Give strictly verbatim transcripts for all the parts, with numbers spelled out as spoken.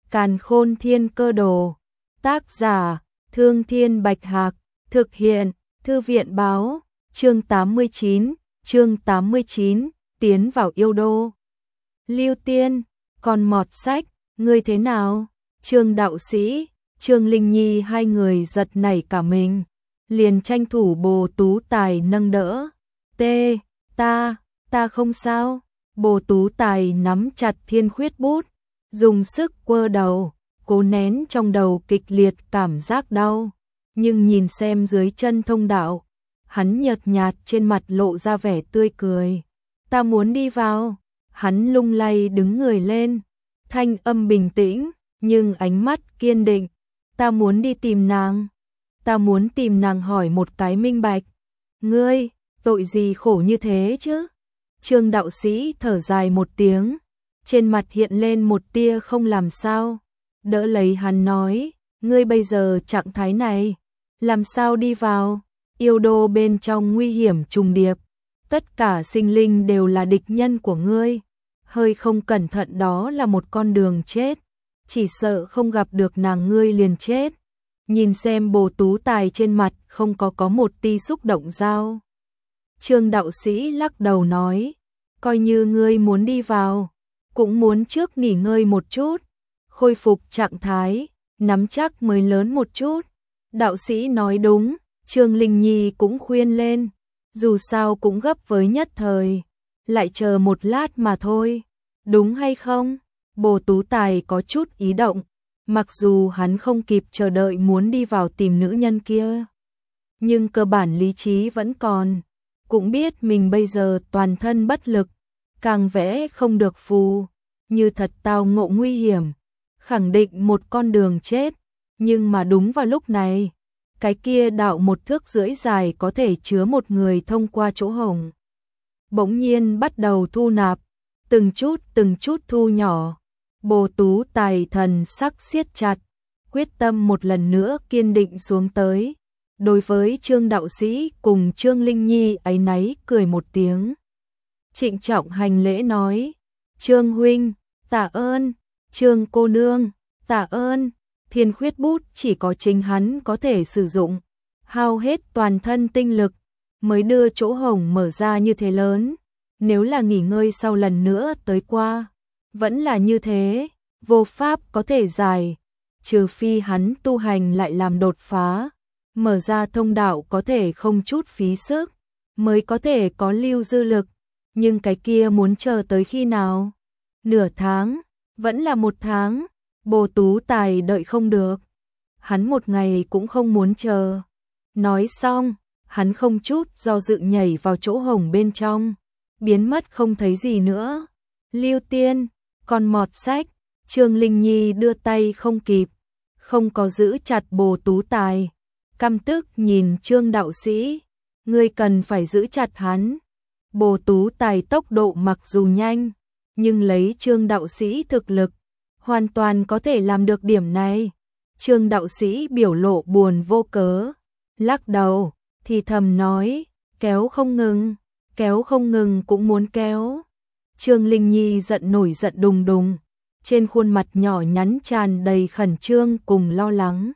Càn Khôn Thiên Cơ Đồ. Tác giả: Thương Thiên Bạch Hạc. Thực hiện: Thư viện báo. Chương tám mươi chín, chương tám mươi chín, tiến vào yêu đô. Lưu Tiên, còn mọt sách, ngươi thế nào? Trương đạo sĩ, Trương Linh Nhi hai người giật nảy cả mình, liền tranh thủ Bồ Tú Tài nâng đỡ. Tê, ta, ta không sao. Bồ Tú Tài nắm chặt thiên khuyết bút, dùng sức quơ đầu, cố nén trong đầu kịch liệt cảm giác đau. Nhưng nhìn xem dưới chân thông đạo, hắn nhợt nhạt trên mặt lộ ra vẻ tươi cười. Ta muốn đi vào. Hắn lung lay đứng người lên, thanh âm bình tĩnh, nhưng ánh mắt kiên định. Ta muốn đi tìm nàng. Ta muốn tìm nàng hỏi một cái minh bạch. Ngươi, tội gì khổ như thế chứ? Trương đạo sĩ thở dài một tiếng, trên mặt hiện lên một tia không làm sao. Đỡ lấy hắn nói, ngươi bây giờ trạng thái này, làm sao đi vào? Yêu đô bên trong nguy hiểm trùng điệp, tất cả sinh linh đều là địch nhân của ngươi. Hơi không cẩn thận đó là một con đường chết, chỉ sợ không gặp được nàng ngươi liền chết. Nhìn xem Bồ Tú Tài trên mặt không có có một tia xúc động giao. Trương đạo sĩ lắc đầu nói, coi như ngươi muốn đi vào, cũng muốn trước nghỉ ngơi một chút, khôi phục trạng thái, nắm chắc mới lớn một chút. Đạo sĩ nói đúng, Trương Linh Nhi cũng khuyên lên, dù sao cũng gấp với nhất thời, lại chờ một lát mà thôi, đúng hay không? Bồ Tú Tài có chút ý động, mặc dù hắn không kịp chờ đợi muốn đi vào tìm nữ nhân kia, nhưng cơ bản lý trí vẫn còn, cũng biết mình bây giờ toàn thân bất lực, càng vẽ không được phù, như thật tao ngộ nguy hiểm, khẳng định một con đường chết. Nhưng mà đúng vào lúc này, cái kia đạo một thước rưỡi dài có thể chứa một người thông qua chỗ hổng, bỗng nhiên bắt đầu thu nạp, từng chút từng chút thu nhỏ. Bồ Tú Tài thần sắc siết chặt, quyết tâm một lần nữa kiên định xuống tới. Đối với Trương đạo sĩ cùng Trương Linh Nhi áy náy cười một tiếng, trịnh trọng hành lễ nói, Trương huynh, tạ ơn. Trương cô nương, tạ ơn. Thiên khuyết bút chỉ có chính hắn có thể sử dụng, hao hết toàn thân tinh lực mới đưa chỗ hổng mở ra như thế lớn. Nếu là nghỉ ngơi sau lần nữa tới qua, vẫn là như thế, vô pháp có thể giải, trừ phi hắn tu hành lại làm đột phá, mở ra thông đạo có thể không chút phí sức, mới có thể có lưu dư lực. Nhưng cái kia muốn chờ tới khi nào? Nửa tháng, vẫn là một tháng. Bồ Tú Tài đợi không được, hắn một ngày cũng không muốn chờ. Nói xong, hắn không chút do dự nhảy vào chỗ hổng bên trong, biến mất không thấy gì nữa. Lưu Tiên, còn mọt sách. Trương Linh Nhi đưa tay không kịp, không có giữ chặt Bồ Tú Tài, căm tức nhìn Trương đạo sĩ, ngươi cần phải giữ chặt hắn. Bồ Tú Tài tốc độ mặc dù nhanh, nhưng lấy Trương đạo sĩ thực lực, hoàn toàn có thể làm được điểm này. Trương đạo sĩ biểu lộ buồn vô cớ, lắc đầu, thì thầm nói, kéo không ngừng, kéo không ngừng cũng muốn kéo. Trương Linh Nhi giận nổi giận đùng đùng, trên khuôn mặt nhỏ nhắn tràn đầy khẩn trương cùng lo lắng.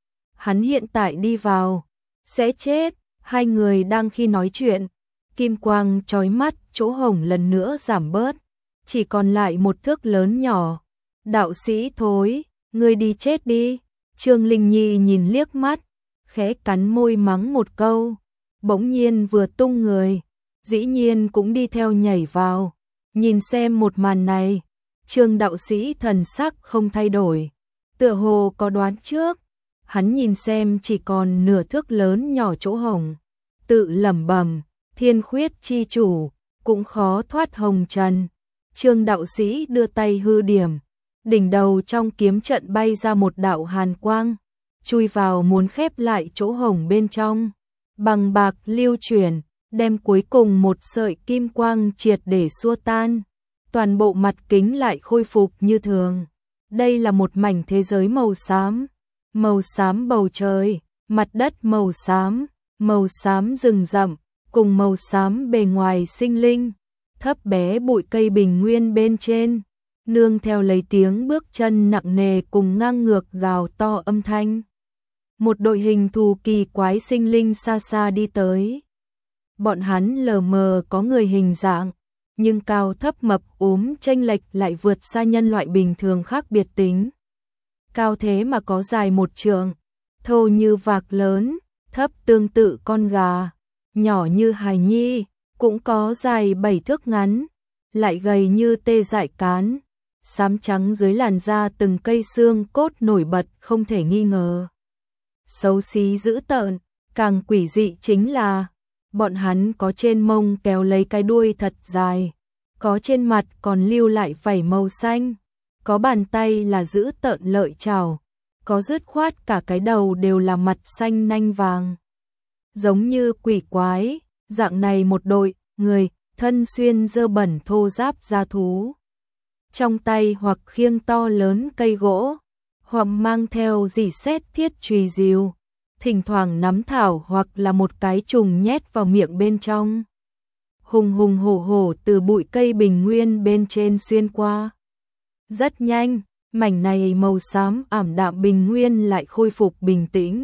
Hắn hiện tại đi vào, sẽ chết. Hai người đang khi nói chuyện, kim quang chói mắt chỗ hổng lần nữa giảm bớt, chỉ còn lại một thước lớn nhỏ. Đạo sĩ thối, ngươi đi chết đi. Trương Linh Nhi nhìn liếc mắt, khẽ cắn môi mắng một câu, bỗng nhiên vừa tung người, dĩ nhiên cũng đi theo nhảy vào. Nhìn xem một màn này, Trương đạo sĩ thần sắc không thay đổi, tựa hồ có đoán trước. Hắn nhìn xem chỉ còn nửa thước lớn nhỏ chỗ hổng, tự lẩm bẩm, thiên khuyết chi chủ, cũng khó thoát hồng trần. Trương đạo sĩ đưa tay hư điểm, đỉnh đầu trong kiếm trận bay ra một đạo hàn quang, chui vào muốn khép lại chỗ hổng bên trong, bằng bạc lưu chuyển, đem cuối cùng một sợi kim quang triệt để xua tan, toàn bộ mặt kính lại khôi phục như thường. Đây là một mảnh thế giới màu xám, màu xám bầu trời, mặt đất màu xám, màu xám rừng rậm, cùng màu xám bề ngoài sinh linh, thấp bé bụi cây bình nguyên bên trên, nương theo lấy tiếng bước chân nặng nề cùng ngang ngược gào to âm thanh. Một đội hình thù kỳ quái sinh linh xa xa đi tới. Bọn hắn lờ mờ có người hình dạng, nhưng cao thấp mập ốm chênh lệch lại vượt xa nhân loại bình thường khác biệt tính. Cao thế mà có dài một trượng, thô như vạc lớn, thấp tương tự con gà, nhỏ như hài nhi, cũng có dài bảy thước ngắn, lại gầy như tê dại cán, xám trắng dưới làn da từng cây xương cốt nổi bật không thể nghi ngờ. Xấu xí dữ tợn, càng quỷ dị chính là bọn hắn có trên mông kéo lấy cái đuôi thật dài, có trên mặt còn lưu lại vảy màu xanh, có bàn tay là dữ tợn lợi chảo, có dứt khoát cả cái đầu đều là mặt xanh nanh vàng. Giống như quỷ quái, dạng này một đội, người, thân xuyên dơ bẩn thô ráp da thú. Trong tay hoặc khiêng to lớn cây gỗ, hoặc mang theo dỉ sét thiết chùy rìu, thỉnh thoảng nắm thảo hoặc là một cái trùng nhét vào miệng bên trong. Hùng hùng hổ hổ từ bụi cây bình nguyên bên trên xuyên qua. Rất nhanh, mảnh này màu xám ảm đạm bình nguyên lại khôi phục bình tĩnh.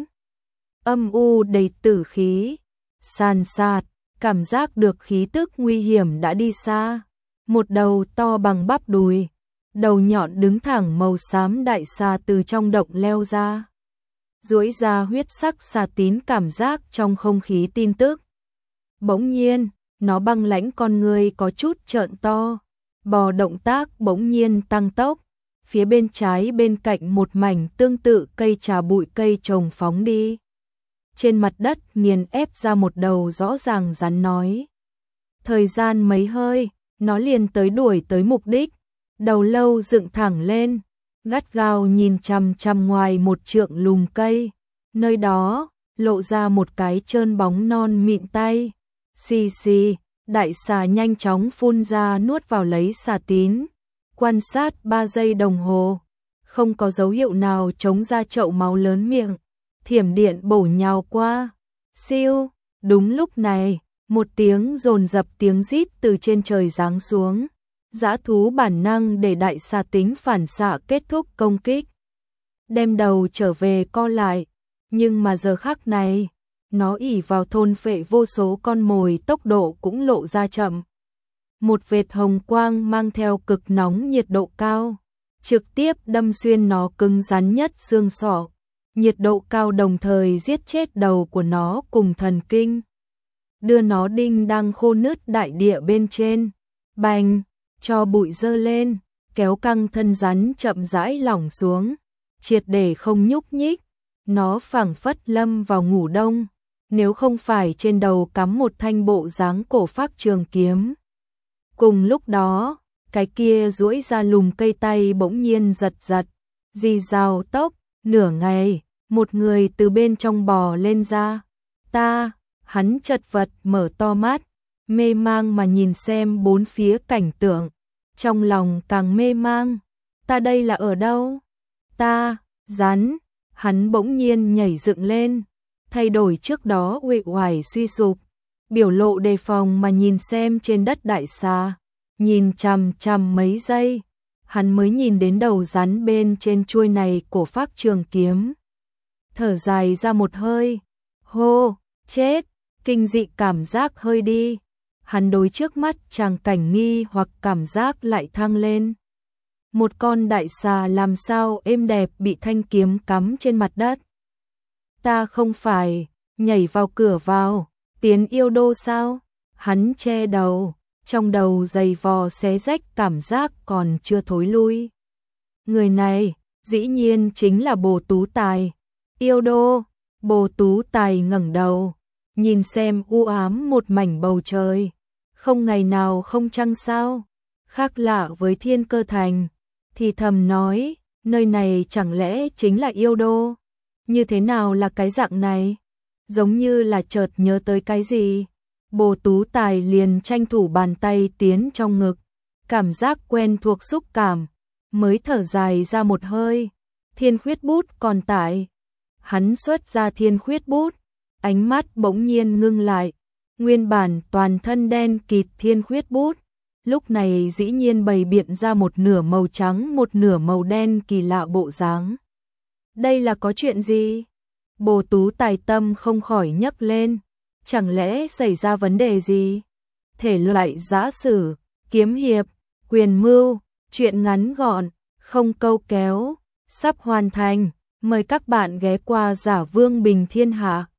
Âm u đầy tử khí, san sát, cảm giác được khí tức nguy hiểm đã đi xa. Một đầu to bằng bắp đùi, đầu nhọn đứng thẳng màu xám đại xà từ trong động leo ra. Duỗi ra huyết sắc xà tín cảm giác trong không khí tin tức. Bỗng nhiên, nó băng lãnh con người có chút trợn to, bò động tác bỗng nhiên tăng tốc, phía bên trái bên cạnh một mảnh tương tự cây trà bụi cây trồng phóng đi. Trên mặt đất nghiền ép ra một đầu rõ ràng rắn nói. Thời gian mấy hơi, nó liền tới đuổi tới mục đích, đầu lâu dựng thẳng lên, gắt gao nhìn chằm chằm ngoài một trượng lùm cây, nơi đó lộ ra một cái trơn bóng non mịn tay. Xì xì, đại xà nhanh chóng phun ra nuốt vào lấy xà tín, quan sát ba giây đồng hồ, không có dấu hiệu nào chống ra chậu máu lớn miệng, thiểm điện bổ nhào qua. Siêu, đúng lúc này, một tiếng dồn dập tiếng rít từ trên trời giáng xuống. Dã thú bản năng để đại xà tính phản xạ kết thúc công kích, đem đầu trở về co lại, nhưng mà giờ khắc này, nó ỷ vào thôn phệ vô số con mồi tốc độ cũng lộ ra chậm. Một vệt hồng quang mang theo cực nóng nhiệt độ cao, trực tiếp đâm xuyên nó cứng rắn nhất xương sọ, nhiệt độ cao đồng thời giết chết đầu của nó cùng thần kinh, đưa nó đinh đang khô nứt đại địa bên trên. Bành, cho bụi dơ lên, kéo căng thân rắn chậm rãi lỏng xuống, triệt để không nhúc nhích, nó phảng phất lâm vào ngủ đông, nếu không phải trên đầu cắm một thanh bộ dáng cổ phác trường kiếm. Cùng lúc đó, cái kia duỗi ra lùm cây tay bỗng nhiên giật giật, rì rào tốc, nửa ngày, một người từ bên trong bò lên ra. Ta, hắn chật vật mở to mắt, mê mang mà nhìn xem bốn phía cảnh tượng, trong lòng càng mê mang. Ta đây là ở đâu? Ta, rắn, hắn bỗng nhiên nhảy dựng lên, thay đổi trước đó uể oải suy sụp, biểu lộ đề phòng mà nhìn xem trên đất đại xà, nhìn chằm chằm mấy giây, hắn mới nhìn đến đầu rắn bên trên chuôi này cổ phác trường kiếm. Thở dài ra một hơi, hô, chết, kinh dị cảm giác hơi đi. Hắn đối trước mắt chàng cảnh nghi hoặc cảm giác lại thăng lên. Một con đại xà làm sao êm đẹp bị thanh kiếm cắm trên mặt đất. Ta không phải nhảy vào cửa vào, tiến yêu đô sao? Hắn che đầu, trong đầu dày vò xé rách cảm giác còn chưa thối lui. Người này, dĩ nhiên chính là Bồ Tú Tài. Yêu đô, Bồ Tú Tài ngẩng đầu, nhìn xem u ám một mảnh bầu trời. Không ngày nào không trăng sao, khác lạ với Thiên Cơ Thành, thì thầm nói, nơi này chẳng lẽ chính là yêu đô? Như thế nào là cái dạng này? Giống như là chợt nhớ tới cái gì. Bồ Tú Tài liền tranh thủ bàn tay tiến trong ngực, cảm giác quen thuộc xúc cảm, mới thở dài ra một hơi. Thiên khuyết bút còn tại. Hắn xuất ra thiên khuyết bút, ánh mắt bỗng nhiên ngưng lại. Nguyên bản toàn thân đen kịt thiên khuyết bút, lúc này dĩ nhiên bày biện ra một nửa màu trắng một nửa màu đen kỳ lạ bộ dáng. Đây là có chuyện gì? Bồ Tú Tài tâm không khỏi nhấc lên, chẳng lẽ xảy ra vấn đề gì? Thể loại giã sử, kiếm hiệp, quyền mưu, truyện ngắn gọn, không câu kéo, sắp hoàn thành, mời các bạn ghé qua Giả Vương Bình Thiên Hạ.